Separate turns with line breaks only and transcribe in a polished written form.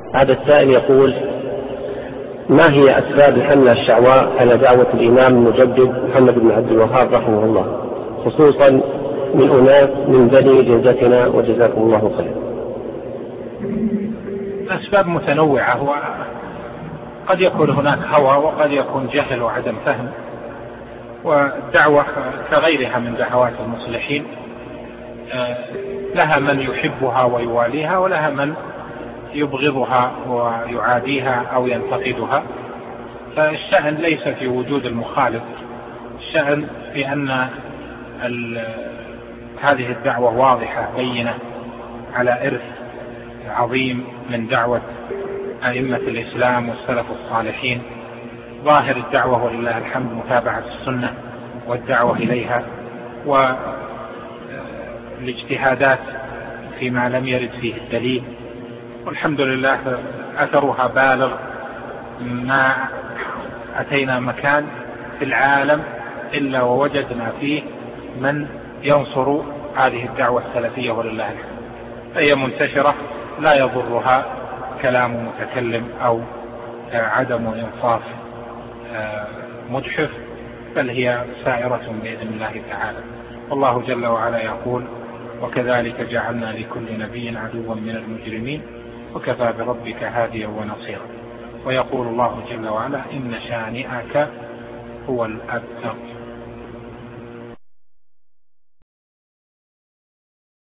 هذا السائل يقول: ما هي أسباب حمل الشعواء على دعوة الإمام المجدد محمد بن عبد الوهاب رحمه الله، خصوصا من أناس من بني جلدتنا، وجزاكم الله خير؟
الأسباب متنوعة، وقد يكون هناك هوى وقد يكون جهل وعدم فهم، والدعوة كغيرها من دعوات المصلحين لها من يحبها ويواليها، ولها من يبغضها ويعاديها أو ينتقدها. فالشأن ليس في وجود المخالف، الشأن في أن هذه الدعوة واضحة بينة على إرث عظيم من دعوة أئمة الإسلام والسلف الصالحين. ظاهر الدعوة ولله الحمد متابعة السنة والدعوة إليها، والاجتهادات فيما لم يرد فيه الدليل، والحمد لله أثرها بالغ. ما أتينا مكان في العالم إلا ووجدنا فيه من ينصر هذه الدعوة السلفية ولله الحمد. هي منتشرة لا يضرها كلام متكلم أو عدم إنصاف مجحف، بل هي سائرة بإذن الله تعالى. والله جل وعلا يقول: وكذلك جعلنا لكل نبي عدوا من المجرمين وكفى بربك هاديا ونصيرا. ويقول الله جل وعلا: إن شانئك هو الأبتر.